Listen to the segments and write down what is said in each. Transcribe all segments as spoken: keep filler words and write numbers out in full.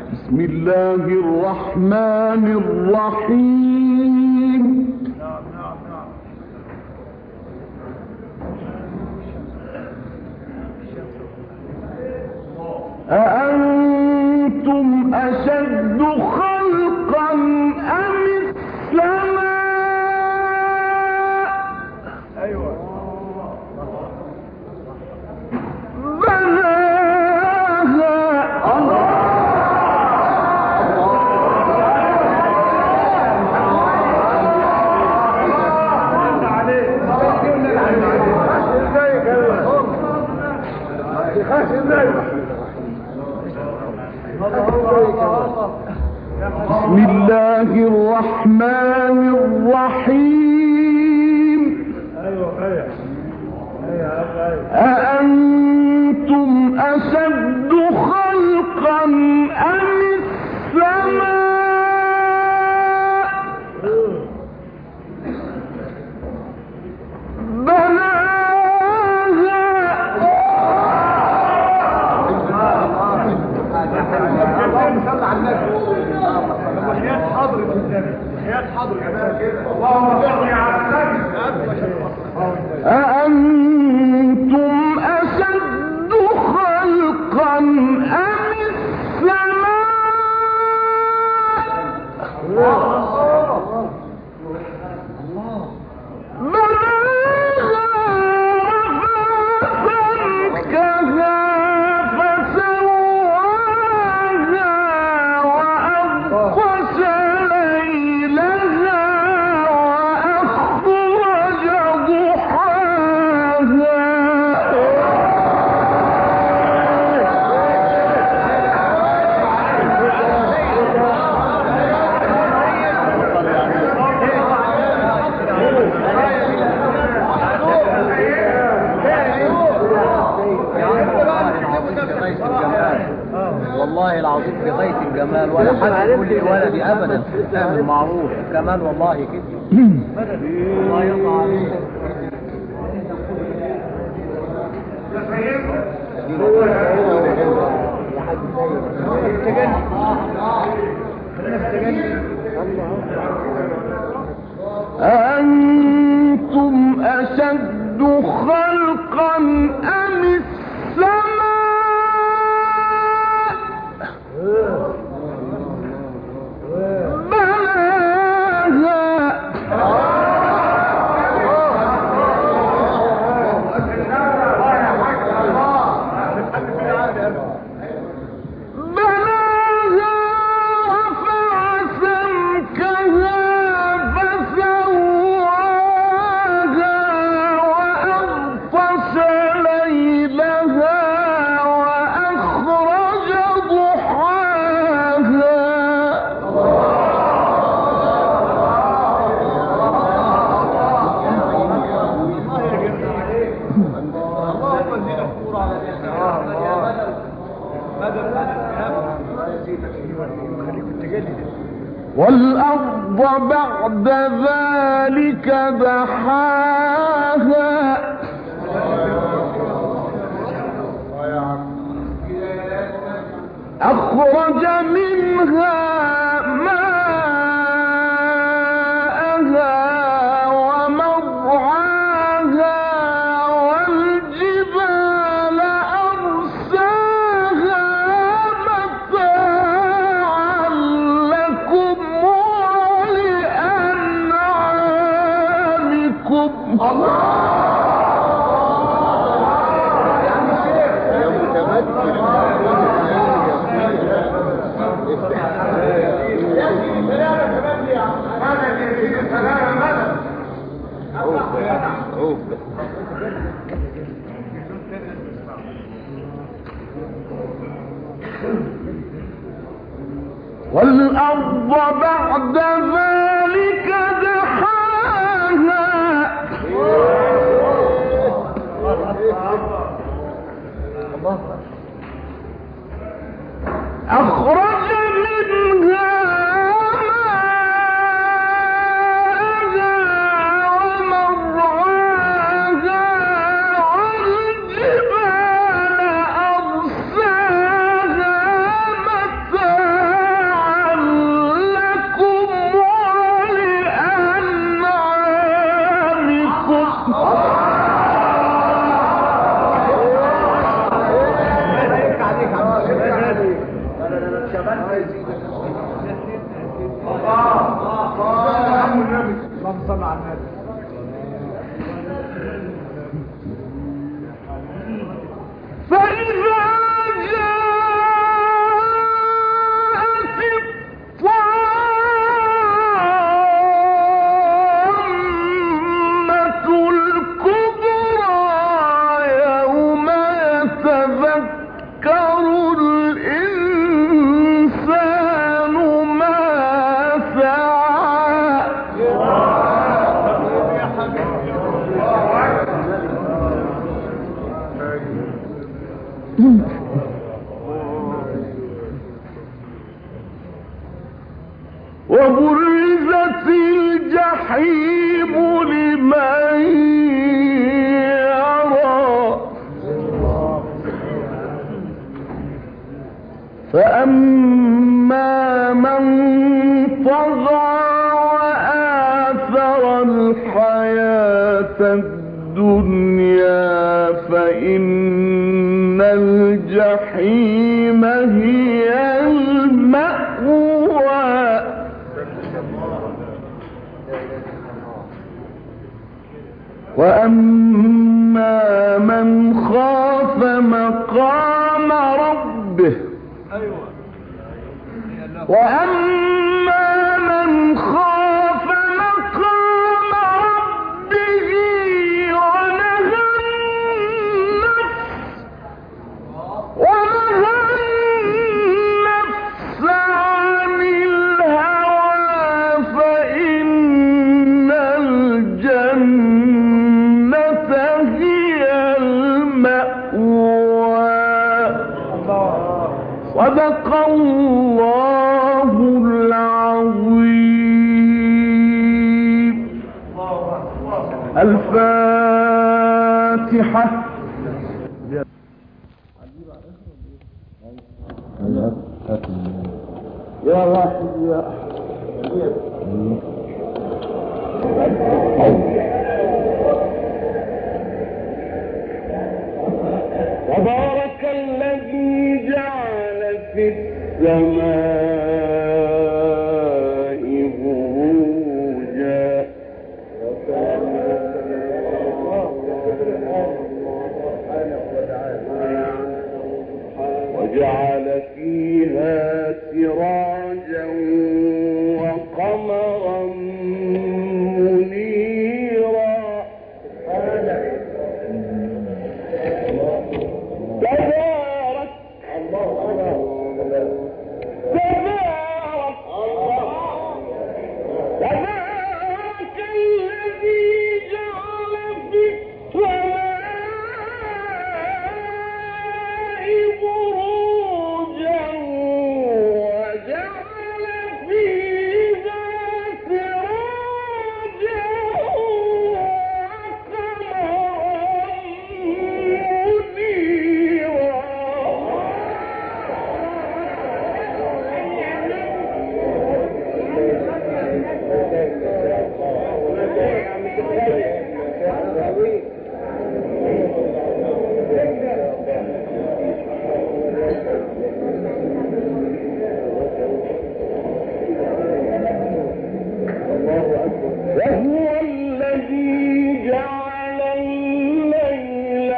بسم الله الرحمن الرحيم. أأنتم أشد خلقا أم السماء؟ أيوة. بسم الله الرحمن الرحيم. أأنتم أشد خلقا أم السماء؟ أأنتم أشد خلقا أم السماء؟ والله العظيم في غاية الجمال ولا حد يقول لي ولدي ابدا. فاهم معروف كمان والله كده. الله يقطع عليك. أأنتم أشد خلقا أم السماء؟ والأرض بعد ذلك دحاها أخرج منها ماءها ومرعاها والجبال أرساها متاعا لكم ولأنعامكم. والأرض بعد ذلك دحاها أخرج منها والجبال أرساها متاعا وبرزت الجحيم لمن يرى فأما من طغى وآثر الحياة الدنيا فإن الجحيم هي المأوى وأما من خاف مقام ربه وأما من خاف مقام ربه ونهى النفس ونهى النفس عن الهوى فإن الجنة هي المأوى. صدق الله العظيم. الفاتحة. يا واحد يا تبارك الذي جعل في السماء بروجا وجعل فيها سراجا وقمرا منيرا تبارك تبارك تبارك الذي جعل في السماء بروجا وجعل فيها سراجا وهو الذي جعل الليل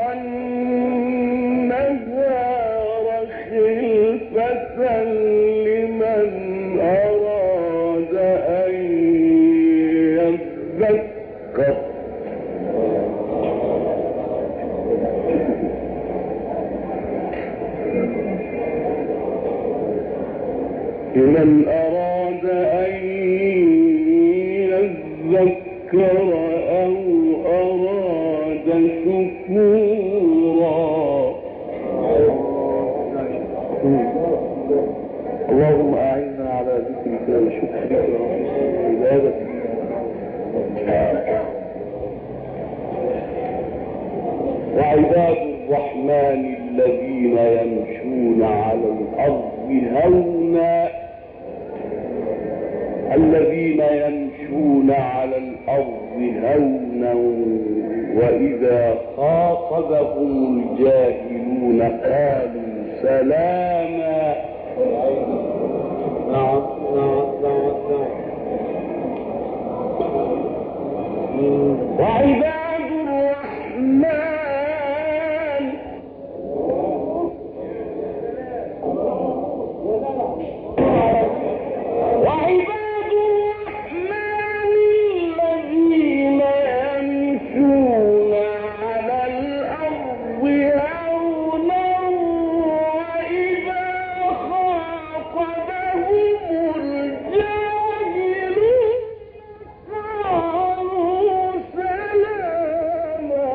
والنهار خلفة لمن أراد أن يذكر لمن أراد أن يذكر أو أراد شكورا. اللهم أعنا على ذكرك وشكرك وحسن عبادتك. وعباد الرحمن الذين يمشون على الأرض هونا الذين يمشون على الأرض هونا وإذا خاطبهم الجاهلون قالوا سلاما نعم نعم نعم نعم. وعباد الرحمن وعباد الرحمن الذين يمشون على الأرض هونا وإذا خاطبهم الجاهلون قالوا سلاما.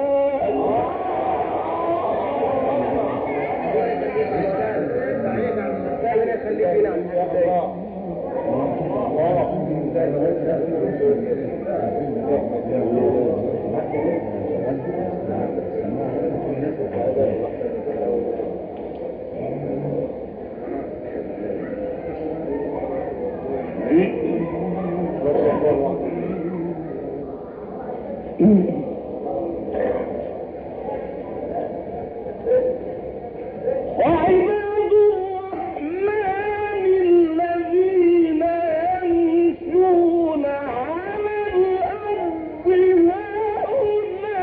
وعباد الرحمن الذين يمشون على الأرض هونا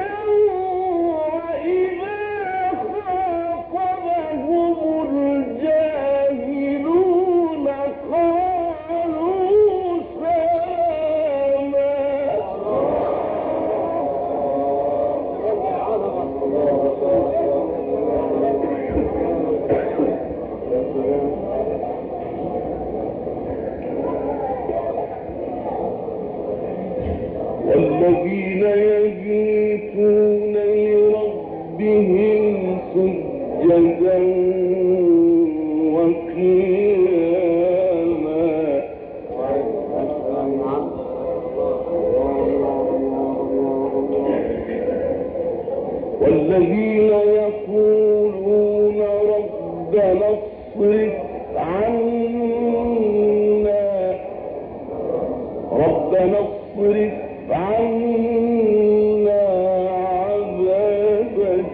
وإذا خاطبهم الجاهلون قالوا سلاما. والذين يبيتون لربهم سجدا وقياما. والذين يقولون ربنا اصرف عنا ربنا اصرف عنا عذاب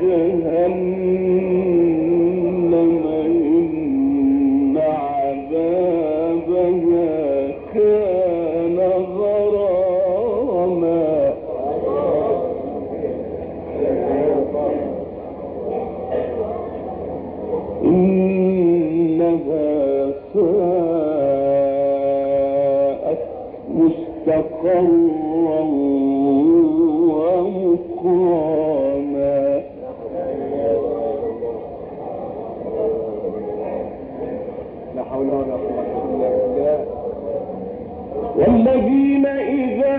جهنم إن عذابها كان غراما. إنها ساءت مستقرا ومقاما. لا حول ولا قوة إلا بالله. والذين إذا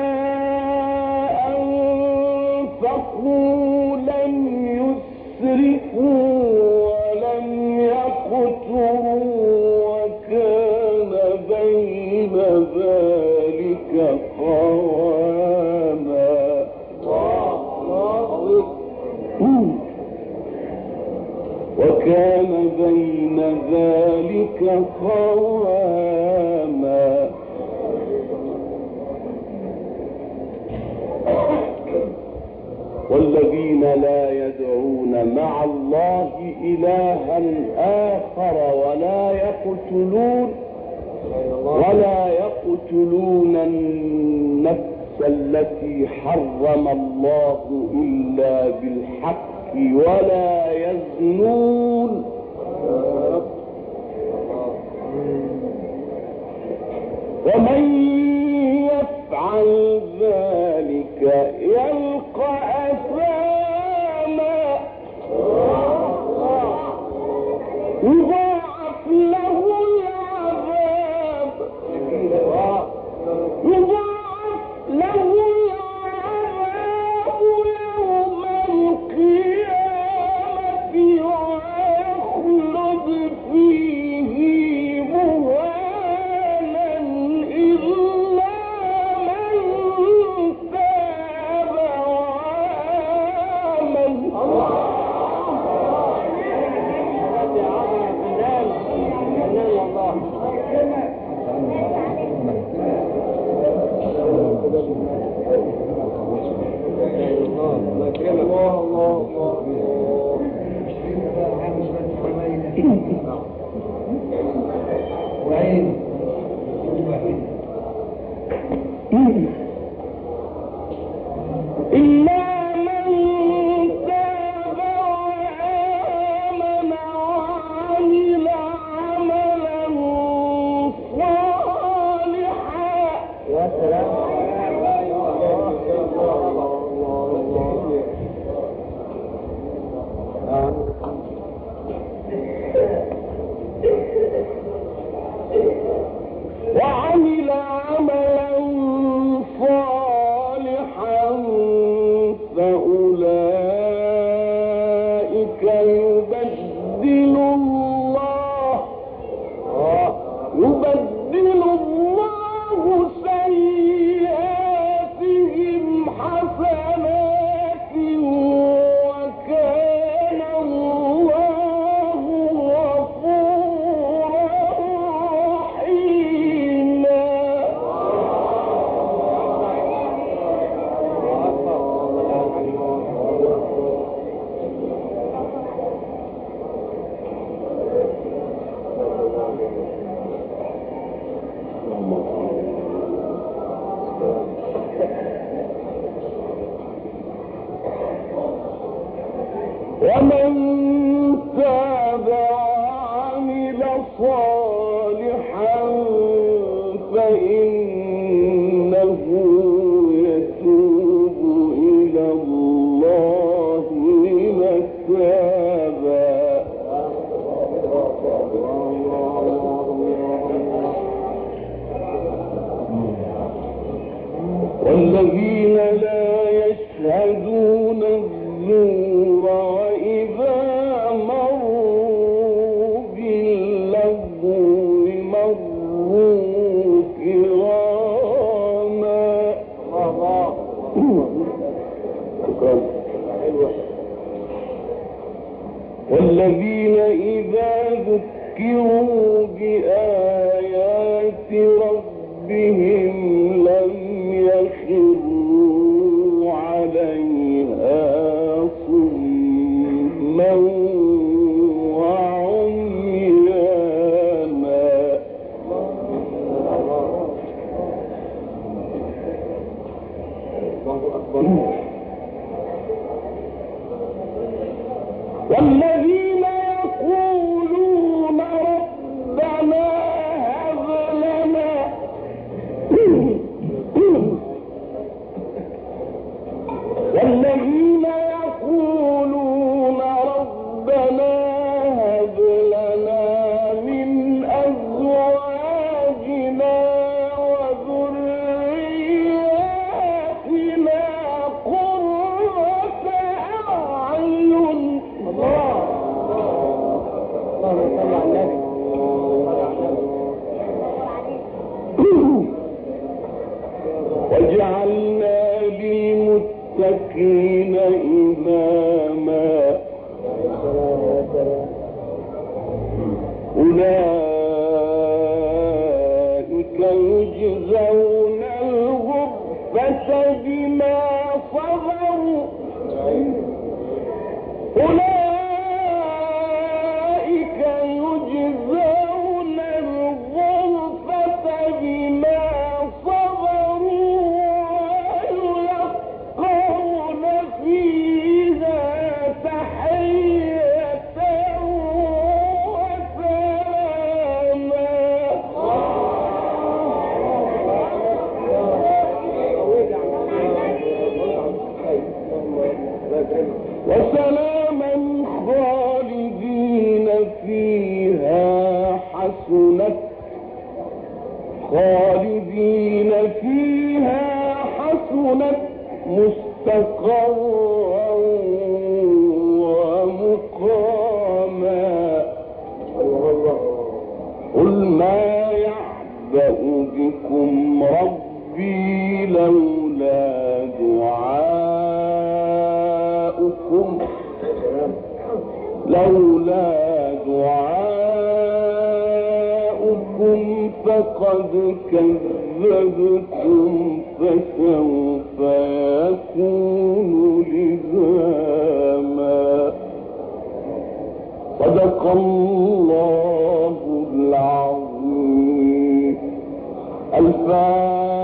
أنفقوا لم يسرفوا ولم يقتروا وكان بين ذلك قواما. وكان بين ذلك قواما. والذين لا يدعون مع الله إلها آخر ولا يقتلون ولا يقتلون النفس التي حرم الله إلا بالحق ولا يزنون. ومن يفعل ذلك يلقى أثاما يضاعف له العذاب يضاعف له العذاب يوم القيامة ويخلد فيه مهانا إلا من تاب وآمن. الله والذين لا يشهدون الزور وإذا مروا باللغو مروا كراما. والذين إذا ذكروا بآيات ربهم لم يخروا عليها صما وعميانا. والذين يقولون ربنا هب لنا والذين يقولون ربنا هب لنا من أزواجنا وذرياتنا قرة أعين. وجعلنا للمتقين إماما. أولئك يجزون الغرفة بما صبروا. أولئك يجزون الغرفة بما صبروا ويلقون فيها تحية وسلاما. وسلاما خالدين فيها حسنت خالدين فيها حسنت مستقرا ومقاما. قل ما يعبأ بكم ربي لولا دعاؤكم لولا دعاؤكم فقد كذبتم فسوف يكون لزاما. صدق الله العظيم. الفاتحة.